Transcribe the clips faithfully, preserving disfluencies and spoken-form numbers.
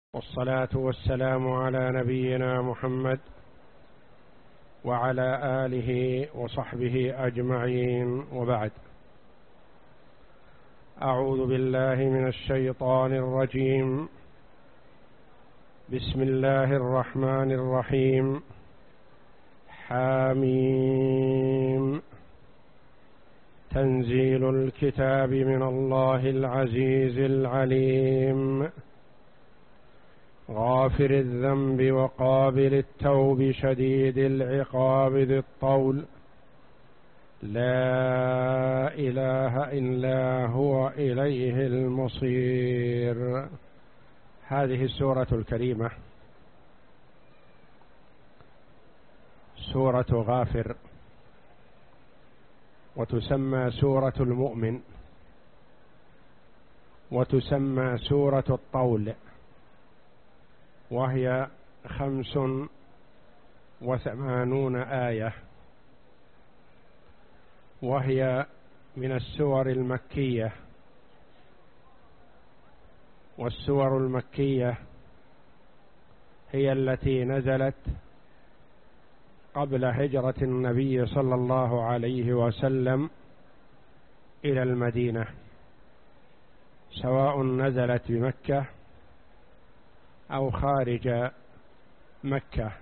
والصلاة والسلام على نبينا محمد وعلى آله وصحبه أجمعين، وبعد. أعوذ بالله من الشيطان الرجيم. بسم الله الرحمن الرحيم. حاميم. تنزيل الكتاب من الله العزيز العليم، غافر الذنب وقابل التوب شديد العقاب ذي الطول، لا إله إلا هو إليه المصير. هذه السورة الكريمة سورة غافر، وتسمى سورة المؤمن، وتسمى سورة الطول، وهي خمس وثمانون آية، وهي من السور المكية. والسور المكية هي التي نزلت قبل هجرة النبي صلى الله عليه وسلم إلى المدينة، سواء نزلت بمكة أو خارج مكة.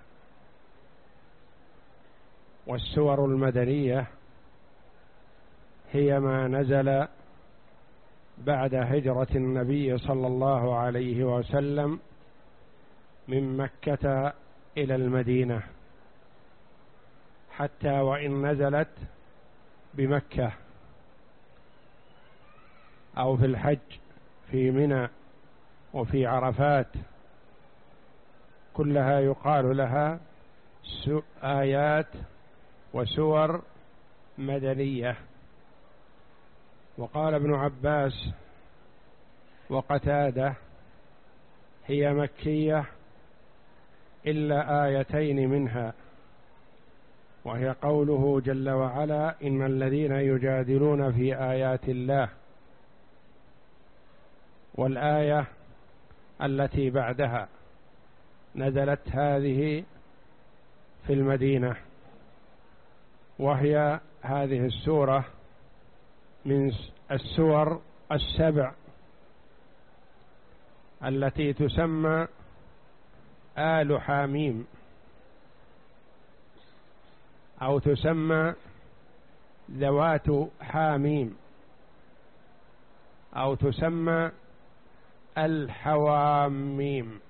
والسور المدنية هي ما نزل بعد هجرة النبي صلى الله عليه وسلم من مكة إلى المدينة، حتى وإن نزلت بمكة أو في الحج في منى وفي عرفات، كلها يقال لها آيات وسور مدنية. وقال ابن عباس وقتادة هي مكية إلا آيتين منها، وهي قوله جل وعلا: إن الذين يجادلون في آيات الله، والآية التي بعدها نزلت هذه في المدينة، وهي هذه السورة من السور السبع التي تسمى آل حاميم، أو تسمى ذوات حاميم، أو تسمى الحواميم.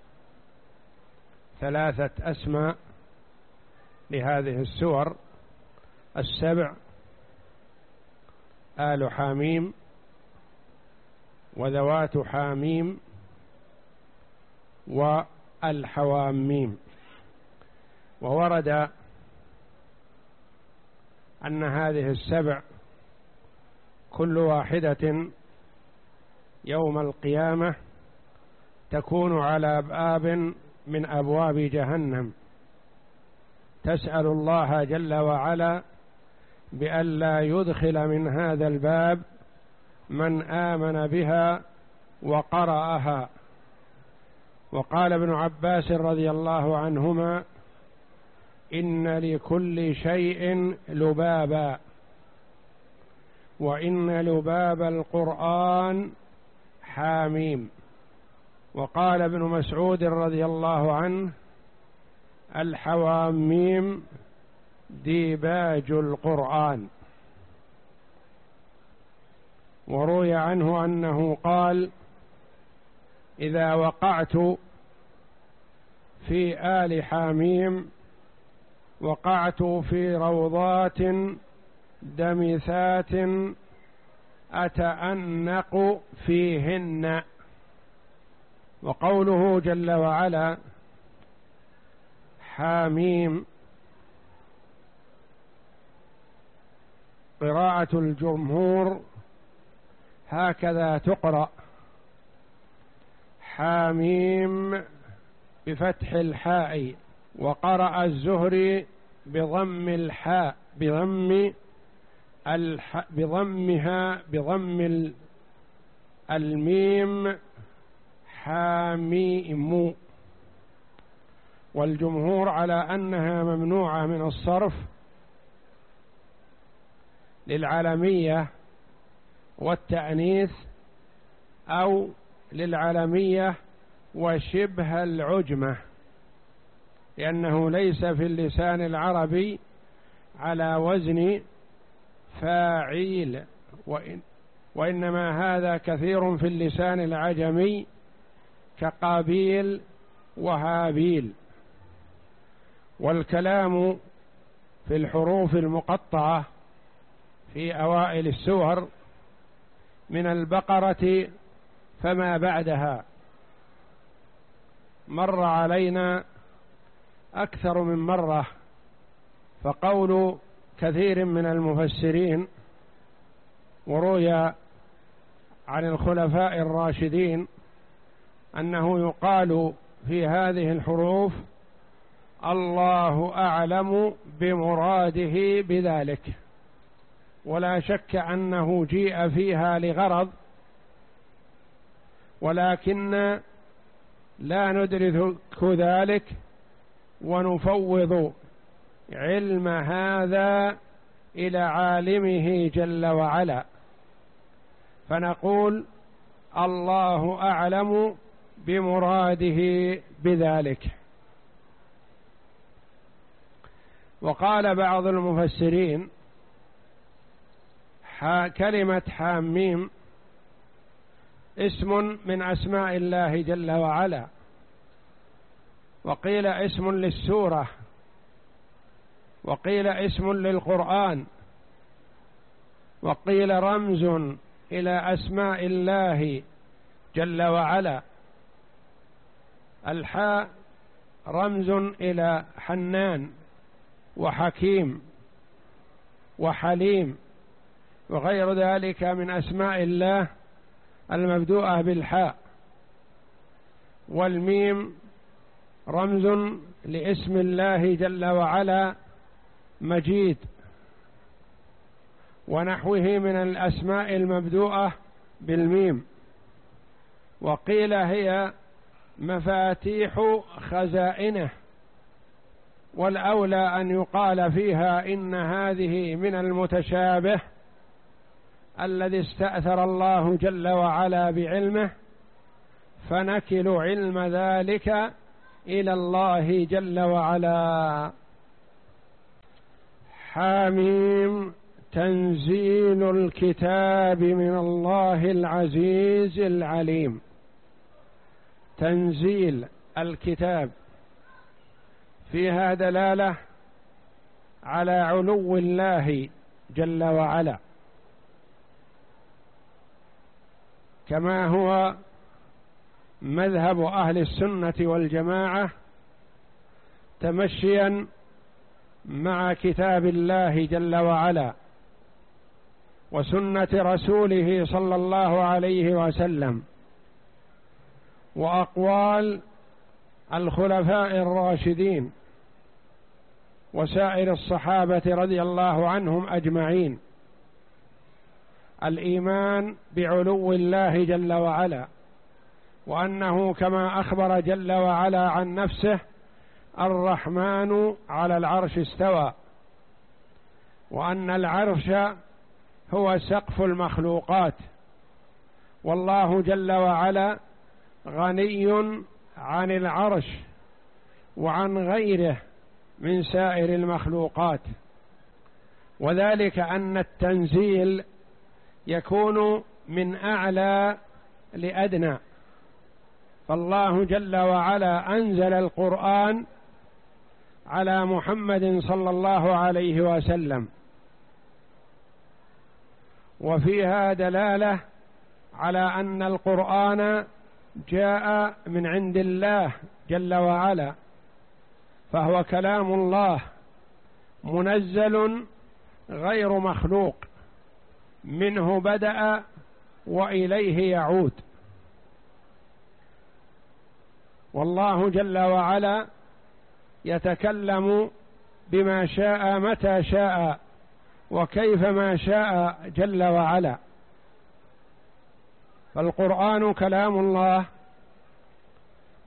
ثلاثة أسماء لهذه السور السبع: آل حاميم، وذوات حاميم، والحواميم. وورد أن هذه السبع كل واحدة يوم القيامة تكون على باب من أبواب جهنم، تسأل الله جل وعلا بألا يدخل من هذا الباب من آمن بها وقرأها. وقال ابن عباس رضي الله عنهما: إن لكل شيء لبابا، وإن لباب القرآن حاميم. وقال ابن مسعود رضي الله عنه: الحواميم ديباج القرآن. وروي عنه أنه قال: إذا وقعت في آل حاميم وقعت في روضات دمثات أتأنق فيهن. وقوله جل وعلا حاميم، قراءة الجمهور هكذا تقرأ: حاميم بفتح الحاء. وقرأ الزهري بضم الحاء، بضم الح... بضمها بضم الميم حاميم، والجمهور على أنها ممنوعة من الصرف للعلمية والتأنيث أو للعلمية وشبه العجمة، لأنه ليس في اللسان العربي على وزن فاعيل، وإن وإنما هذا كثير في اللسان العجمي كقابيل وهابيل. والكلام في الحروف المقطعة في أوائل السور من البقرة فما بعدها مر علينا أكثر من مرة، فقول كثير من المفسرين وروي عن الخلفاء الراشدين أنه يقال في هذه الحروف الله أعلم بمراده بذلك، ولا شك أنه جيء فيها لغرض، ولكن لا ندرك ذلك ونفوض علم هذا إلى عالمه جل وعلا، فنقول الله أعلم بمراده بذلك. وقال بعض المفسرين كلمة حاميم اسم من أسماء الله جل وعلا، وقيل اسم للسورة، وقيل اسم للقرآن، وقيل رمز إلى أسماء الله جل وعلا. الحاء رمز إلى حنان وحكيم وحليم وغير ذلك من أسماء الله المبدوءة بالحاء. والميم رمز لاسم الله جل وعلا مجيد ونحوه من الأسماء المبدوءة بالميم. وقيل هي مفاتيح خزائنه، والأولى أن يقال فيها إن هذه من المتشابه الذي استأثر الله جل وعلا بعلمه، فنكل علم ذلك إلى الله جل وعلا. حاميم تنزيل الكتاب من الله العزيز العليم. تنزيل الكتاب فيها دلالة على علو الله جل وعلا، كما هو مذهب أهل السنة والجماعة تمشيا مع كتاب الله جل وعلا وسنة رسوله صلى الله عليه وسلم وأقوال الخلفاء الراشدين وسائر الصحابة رضي الله عنهم أجمعين. الإيمان بعلو الله جل وعلا، وأنه كما أخبر جل وعلا عن نفسه الرحمن على العرش استوى، وأن العرش هو سقف المخلوقات، والله جل وعلا غني عن العرش وعن غيره من سائر المخلوقات. وذلك أن التنزيل يكون من أعلى لأدنى، فالله جل وعلا أنزل القرآن على محمد صلى الله عليه وسلم، وفيها دلالة على أن القرآن جاء من عند الله جل وعلا، فهو كلام الله منزل غير مخلوق، منه بدأ وإليه يعود. والله جل وعلا يتكلم بما شاء متى شاء وكيفما شاء جل وعلا، فالقرآن كلام الله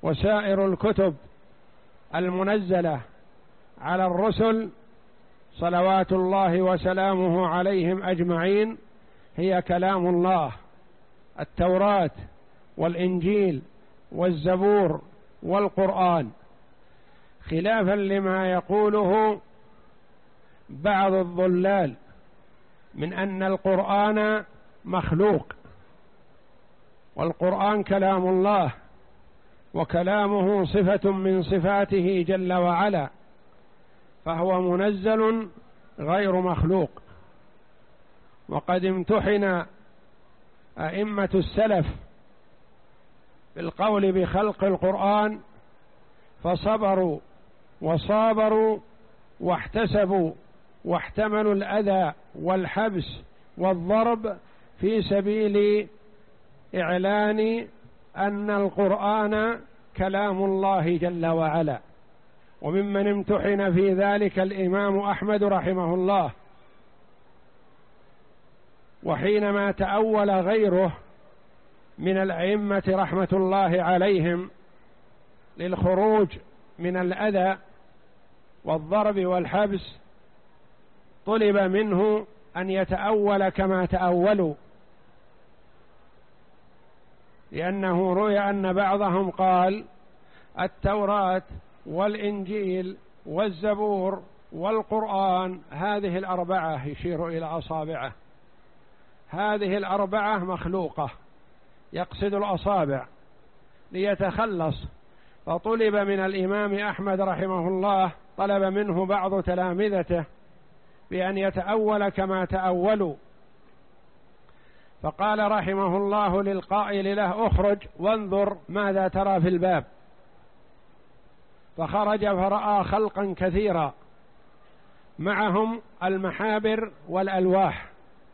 وسائر الكتب المنزلة على الرسل صلوات الله وسلامه عليهم أجمعين هي كلام الله، التوراة والإنجيل والزبور والقرآن، خلافا لما يقوله بعض الضلال من أن القرآن مخلوق، والقرآن كلام الله وكلامه صفة من صفاته جل وعلا، فهو منزل غير مخلوق. وقد امتحن أئمة السلف بالقول بخلق القرآن فصبروا وصابروا واحتسبوا واحتملوا الأذى والحبس والضرب في سبيل إعلان أن القرآن كلام الله جل وعلا. وممن امتحن في ذلك الإمام أحمد رحمه الله، وحينما تأول غيره من الأئمة رحمة الله عليهم للخروج من الأذى والضرب والحبس طلب منه أن يتأول كما تأولوا، لأنه روي أن بعضهم قال التوراة والإنجيل والزبور والقرآن هذه الأربعة، يشير إلى أصابعه، هذه الأربعة مخلوقة، يقصد الأصابع ليتخلص. فطلب من الإمام أحمد رحمه الله، طلب منه بعض تلامذته بأن يتأول كما تأولوا، فقال رحمه الله للقائل له اخرج وانظر ماذا ترى في الباب، فخرج فرأى خلقا كثيرا معهم المحابر والألواح،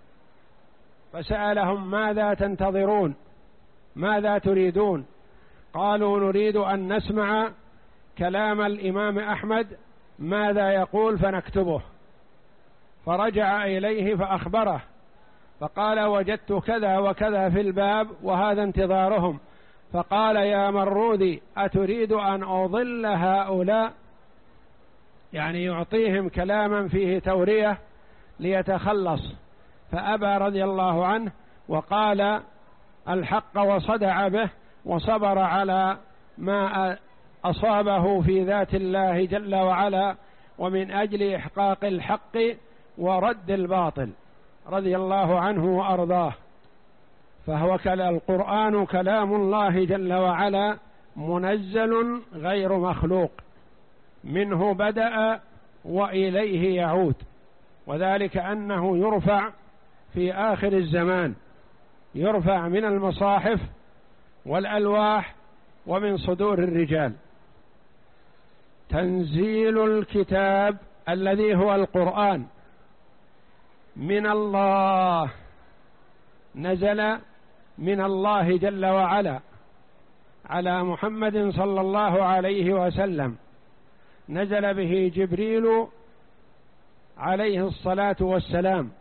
فسألهم ماذا تنتظرون، ماذا تريدون؟ قالوا نريد أن نسمع كلام الإمام أحمد ماذا يقول فنكتبه. فرجع إليه فأخبره، فقال وجدت كذا وكذا في الباب وهذا انتظارهم. فقال يا مرودي أتريد أن أضل هؤلاء؟ يعني يعطيهم كلاما فيه تورية ليتخلص، فأبى رضي الله عنه وقال الحق وصدع به وصبر على ما أصابه في ذات الله جل وعلا، ومن أجل إحقاق الحق ورد الباطل رضي الله عنه وأرضاه. فهو القرآن كلام الله جل وعلا منزل غير مخلوق، منه بدأ وإليه يعود، وذلك أنه يرفع في آخر الزمان، يرفع من المصاحف والألواح ومن صدور الرجال. تنزيل الكتاب الذي هو القرآن من الله، نزل من الله جل وعلا على محمد صلى الله عليه وسلم، نزل به جبريل عليه الصلاة والسلام.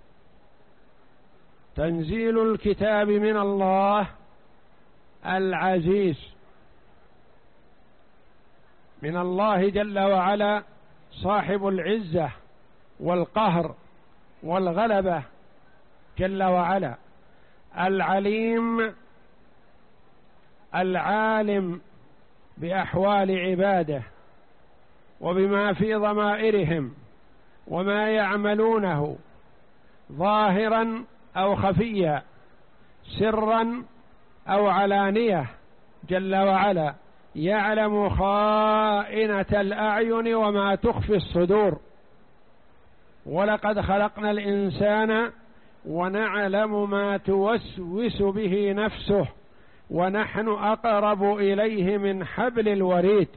تنزيل الكتاب من الله العزيز، من الله جل وعلا صاحب العزة والقهر والغلبة جل وعلا، العليم العالم بأحوال عباده وبما في ضمائرهم وما يعملونه ظاهرا أو خفيا، سرا أو علانية جل وعلا، يعلم خائنة الأعين وما تخفي الصدور. ولقد خلقنا الإنسان ونعلم ما توسوس به نفسه ونحن أقرب إليه من حبل الوريد.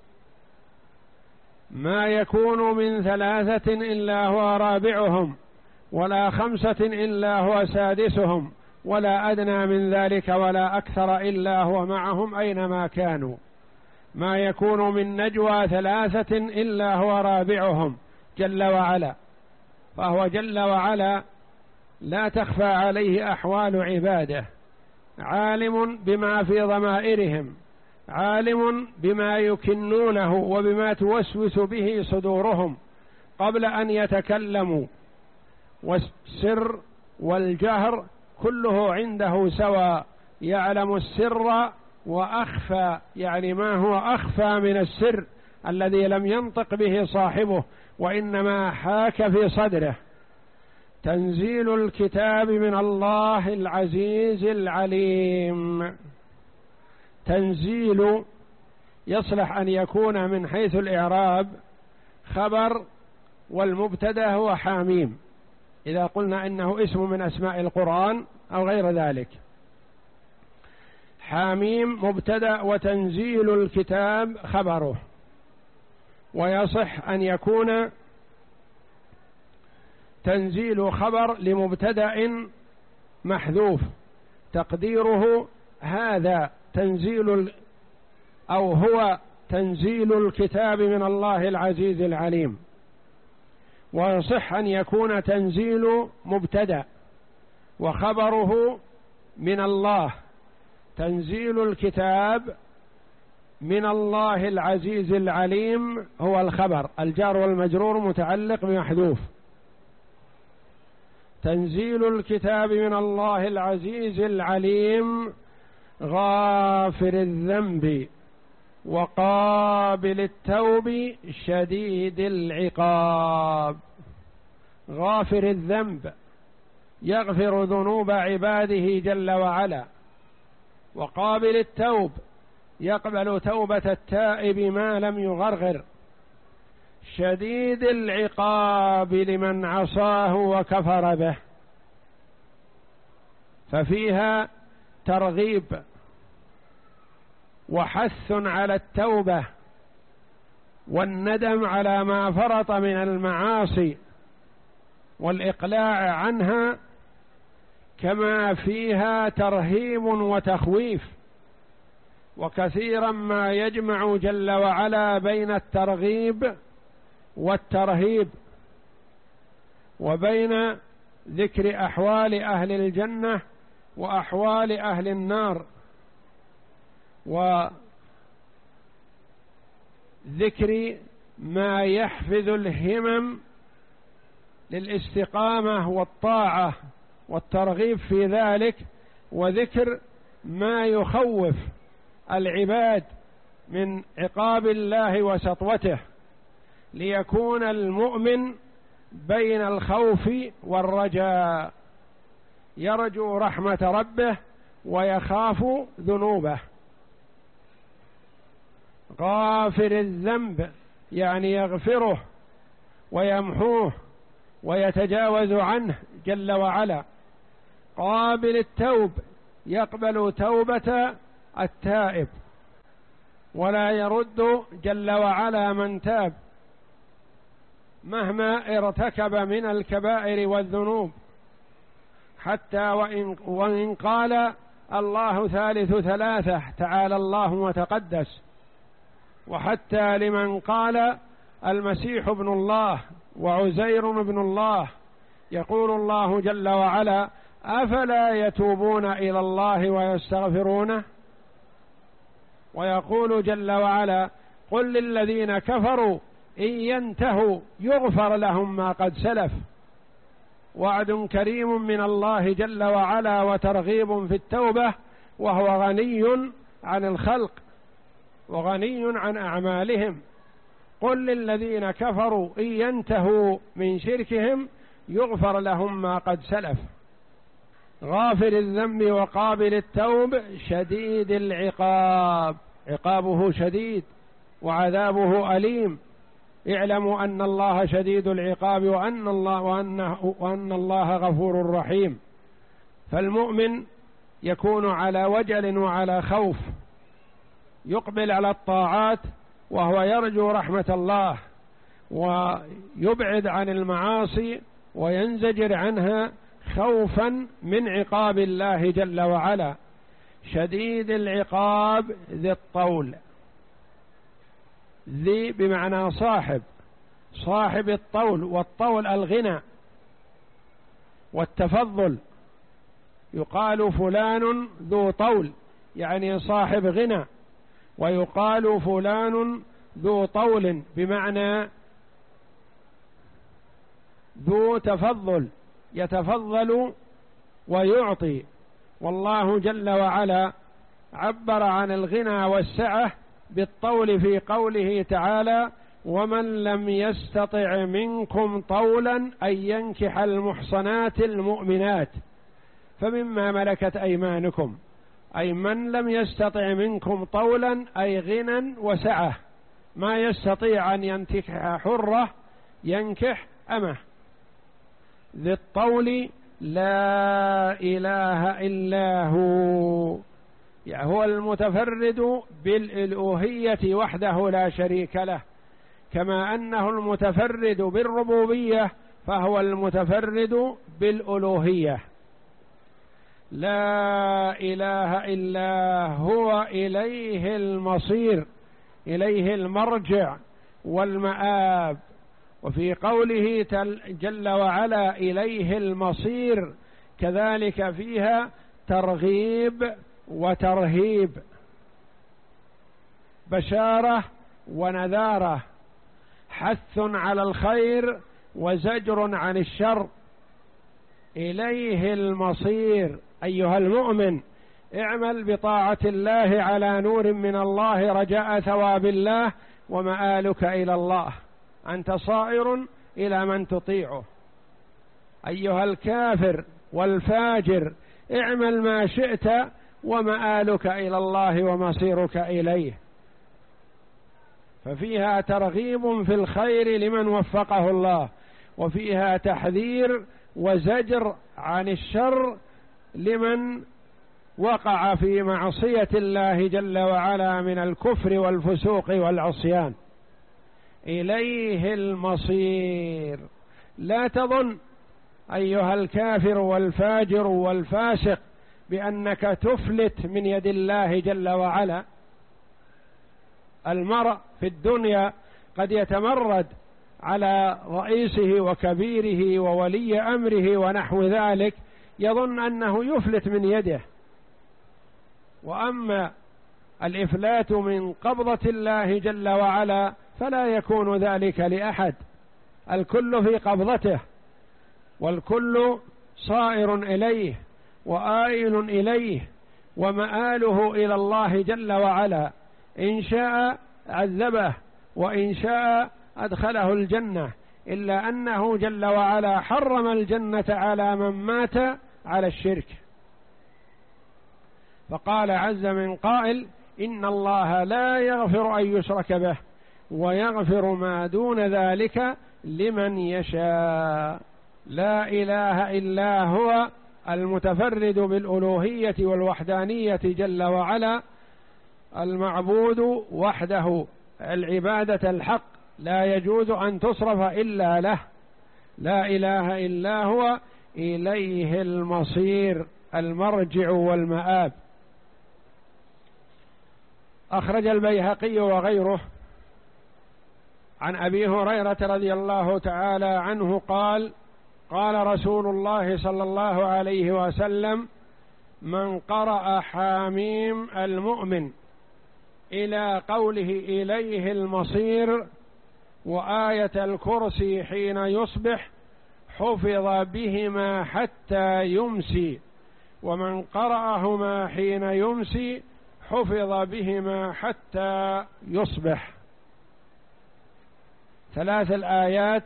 ما يكون من ثلاثة إلا هو رابعهم ولا خمسة إلا هو سادسهم ولا أدنى من ذلك ولا أكثر إلا هو معهم أينما كانوا. ما يكون من نجوى ثلاثة إلا هو رابعهم جل وعلا. فهو جل وعلا لا تخفى عليه أحوال عباده، عالم بما في ضمائرهم، عالم بما يكنونه وبما توسوس به صدورهم قبل أن يتكلموا، والسر والجهر كله عنده سواء، يعلم السر وأخفى، يعني ما هو أخفى من السر الذي لم ينطق به صاحبه وإنما حاك في صدره. تنزيل الكتاب من الله العزيز العليم. تنزيل يصلح أن يكون من حيث الإعراب خبر، والمبتدأ هو حاميم إذا قلنا إنه اسم من أسماء القرآن أو غير ذلك. حاميم مبتدأ وتنزيل الكتاب خبره، ويصح أن يكون تنزيل خبر لمبتدأ محذوف تقديره هذا تنزيل أو هو تنزيل الكتاب من الله العزيز العليم. ويصح أن يكون تنزيل مبتدأ وخبره من الله، تنزيل الكتاب من الله العزيز العليم هو الخبر، الجار والمجرور متعلق بمحذوف. تنزيل الكتاب من الله العزيز العليم غافر الذنب وقابل التوب شديد العقاب. غافر الذنب يغفر ذنوب عباده جل وعلا، وقابل التوب يقبل توبة التائب ما لم يغرغر، شديد العقاب لمن عصاه وكفر به. ففيها ترغيب وحث على التوبة والندم على ما فرط من المعاصي والإقلاع عنها، كما فيها ترهيب وتخويف. وكثيرا ما يجمع جل وعلا بين الترغيب والترهيب، وبين ذكر أحوال أهل الجنة وأحوال أهل النار، وذكر ما يحفز الهمم للاستقامة والطاعة والترغيب في ذلك، وذكر ما يخوف العباد من عقاب الله وسطوته، ليكون المؤمن بين الخوف والرجاء، يرجو رحمة ربه ويخاف ذنوبه. غافر الذنب يعني يغفره ويمحوه ويتجاوز عنه جل وعلا. قابل التوب يقبل توبة التائب ولا يرد جل وعلا من تاب مهما ارتكب من الكبائر والذنوب، حتى وإن, وإن قال الله ثالث ثلاثة تعالى الله وتقدس، وحتى لمن قال المسيح ابن الله وعزير ابن الله، يقول الله جل وعلا أفلا يتوبون إلى الله ويستغفرونه. ويقول جل وعلا قل للذين كفروا إن ينتهوا يغفر لهم ما قد سلف. وعد كريم من الله جل وعلا وترغيب في التوبة، وهو غني عن الخلق وغني عن أعمالهم. قل للذين كفروا إن ينتهوا من شركهم يغفر لهم ما قد سلف. غافر الذنب وقابل التوب شديد العقاب، عقابه شديد وعذابه أليم. اعلموا أن الله شديد العقاب وأن الله, وأنه وأن الله غفور رحيم. فالمؤمن يكون على وجل وعلى خوف، يقبل على الطاعات وهو يرجو رحمة الله، ويبعد عن المعاصي وينزجر عنها خوفا من عقاب الله جل وعلا. شديد العقاب ذي الطول، ذي بمعنى صاحب، صاحب الطول، والطول الغنى والتفضل. يقال فلان ذو طول يعني صاحب غنى، ويقال فلان ذو طول بمعنى ذو تفضل، يتفضل ويعطي. والله جل وعلا عبر عن الغنى والسعة بالطول في قوله تعالى: ومن لم يستطع منكم طولا أن ينكح المحصنات المؤمنات فمما ملكت أيمانكم، أي من لم يستطع منكم طولا أي غنى وسعة، ما يستطيع أن ينكح حرة ينكح أمه. ذي الطول لا إله إلا هو، يعني هو المتفرد بالألوهية وحده لا شريك له، كما أنه المتفرد بالربوبية فهو المتفرد بالألوهية. لا إله إلا هو إليه المصير، إليه المرجع والمآب. وفي قوله جل وعلا إليه المصير كذلك فيها ترغيب وترهيب، بشارة ونذارة، حث على الخير وزجر عن الشر. إليه المصير أيها المؤمن، اعمل بطاعة الله على نور من الله رجاء ثواب الله ومآلك إلى الله، أنت صائر إلى من تطيعه. أيها الكافر والفاجر اعمل ما شئت ومآلك إلى الله ومصيرك إليه. ففيها ترغيب في الخير لمن وفقه الله، وفيها تحذير وزجر عن الشر لمن وقع في معصية الله جل وعلا من الكفر والفسوق والعصيان. إليه المصير. لا تظن أيها الكافر والفاجر والفاسق بأنك تفلت من يد الله جل وعلا. المرء في الدنيا قد يتمرد على رئيسه وكبيره وولي أمره ونحو ذلك، يظن أنه يفلت من يده. وأما الإفلات من قبضة الله جل وعلا فلا يكون ذلك لأحد، الكل في قبضته والكل صائر إليه وآئل إليه ومآله إلى الله جل وعلا. إن شاء عذبه وإن شاء أدخله الجنة، إلا أنه جل وعلا حرم الجنة على من مات على الشرك. فقال عز من قائل: إن الله لا يغفر أن يشرك به ويغفر ما دون ذلك لمن يشاء. لا إله إلا هو المتفرد بالألوهية والوحدانية جل وعلا، المعبود وحده، العبادة الحق لا يجوز أن تصرف إلا له. لا إله إلا هو إليه المصير، المرجع والمآب. أخرج البيهقي وغيره عن أبي هريرة رضي الله تعالى عنه قال: قال رسول الله صلى الله عليه وسلم: من قرأ حاميم المؤمن إلى قوله إليه المصير وآية الكرسي حين يصبح حفظ بهما حتى يمسي، ومن قرأهما حين يمسي حفظ بهما حتى يصبح. ثلاث الآيات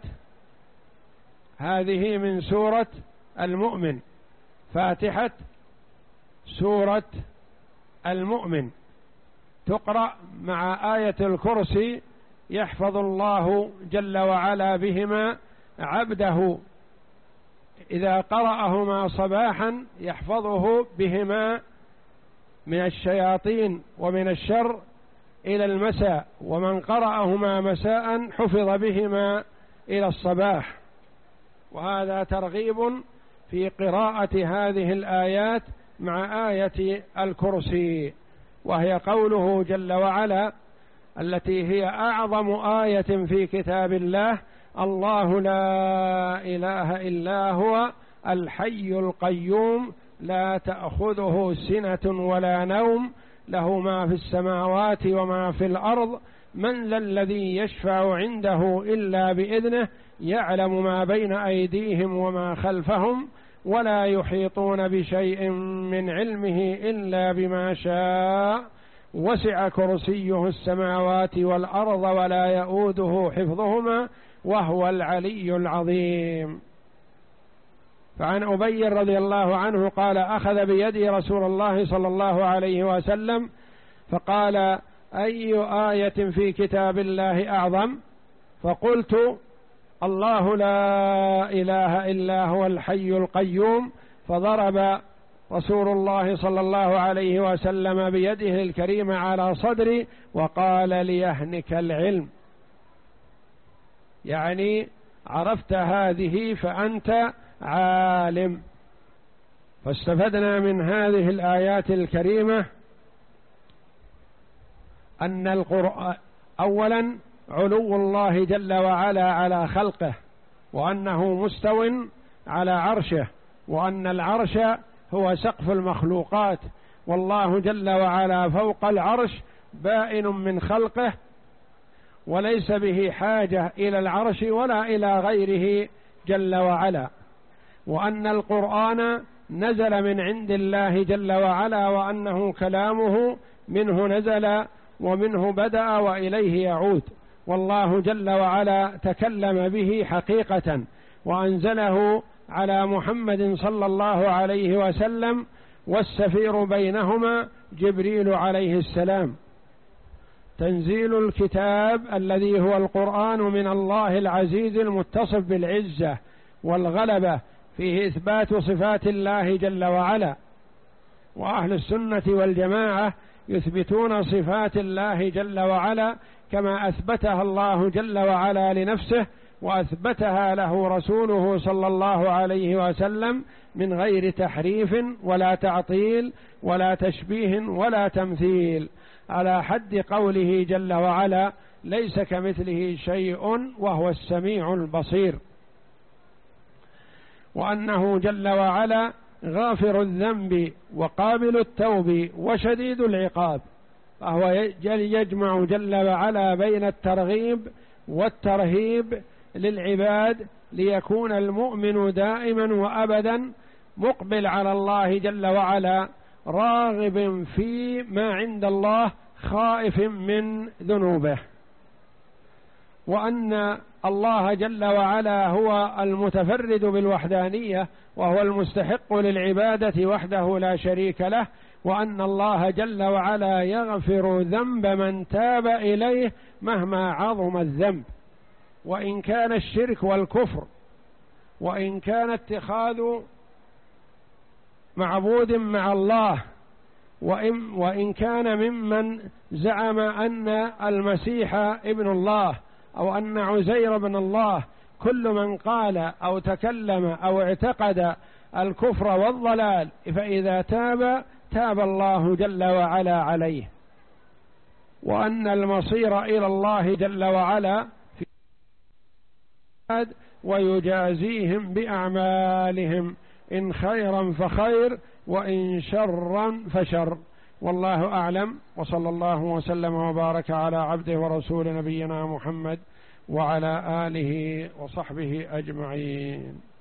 هذه من سورة المؤمن، فاتحة سورة المؤمن، تقرأ مع آية الكرسي، يحفظ الله جل وعلا بهما عبده. إذا قرأهما صباحا يحفظه بهما من الشياطين ومن الشر إلى المساء، ومن قرأهما مساء حفظ بهما إلى الصباح. وهذا ترغيب في قراءة هذه الآيات مع آية الكرسي، وهي قوله جل وعلا التي هي أعظم آية في كتاب الله: الله لا إله إلا هو الحي القيوم لا تأخذه سنة ولا نوم له ما في السماوات وما في الأرض من ذا الذي يشفع عنده إلا بإذنه يعلم ما بين أيديهم وما خلفهم ولا يحيطون بشيء من علمه إلا بما شاء وسع كرسيه السماوات والأرض ولا يؤوده حفظهما وهو العلي العظيم. فعن أبي رضي الله عنه قال أخذ بيدي رسول الله صلى الله عليه وسلم فقال أي آية في كتاب الله أعظم؟ فقلت الله لا إله إلا هو الحي القيوم. فضرب رسول الله صلى الله عليه وسلم بيده الكريمة على صدري وقال ليهنك العلم، يعني عرفت هذه فأنت عالم. فاستفدنا من هذه الآيات الكريمة أن القرآن أولا علو الله جل وعلا على خلقه، وأنه مستو على عرشه، وأن العرش هو سقف المخلوقات، والله جل وعلا فوق العرش بائن من خلقه وليس به حاجة إلى العرش ولا إلى غيره جل وعلا، وأن القرآن نزل من عند الله جل وعلا، وأنه كلامه منه نزل ومنه بدأ وإليه يعود، والله جل وعلا تكلم به حقيقة وأنزله على محمد صلى الله عليه وسلم، والسفير بينهما جبريل عليه السلام. تنزيل الكتاب الذي هو القرآن من الله العزيز المتصف بالعزة والغلبة، فيه إثبات صفات الله جل وعلا، وأهل السنة والجماعة يثبتون صفات الله جل وعلا كما أثبتها الله جل وعلا لنفسه وأثبتها له رسوله صلى الله عليه وسلم من غير تحريف ولا تعطيل ولا تشبيه ولا تمثيل، على حد قوله جل وعلا ليس كمثله شيء وهو السميع البصير، وأنه جل وعلا غافر الذنب وقابل التوب وشديد العقاب، فهو يجمع جل وعلا بين الترغيب والترهيب للعباد ليكون المؤمن دائما وأبدا مقبل على الله جل وعلا راغب في ما عند الله خائف من ذنوبه، وأن الله جل وعلا هو المتفرد بالوحدانية وهو المستحق للعبادة وحده لا شريك له، وأن الله جل وعلا يغفر ذنب من تاب إليه مهما عظم الذنب، وإن كان الشرك والكفر، وإن كان اتخاذ معبود مع الله، وإن, وإن كان ممن زعم أن المسيح ابن الله أو أن عزير ابن الله، كل من قال أو تكلم أو اعتقد الكفر والضلال فإذا تاب تاب الله جل وعلا عليه، وأن المصير إلى الله جل وعلا في ويجازيهم بأعمالهم إن خيرا فخير وإن شرا فشر. والله أعلم، وصلى الله وسلم وبارك على عبده ورسول نبينا محمد وعلى آله وصحبه أجمعين.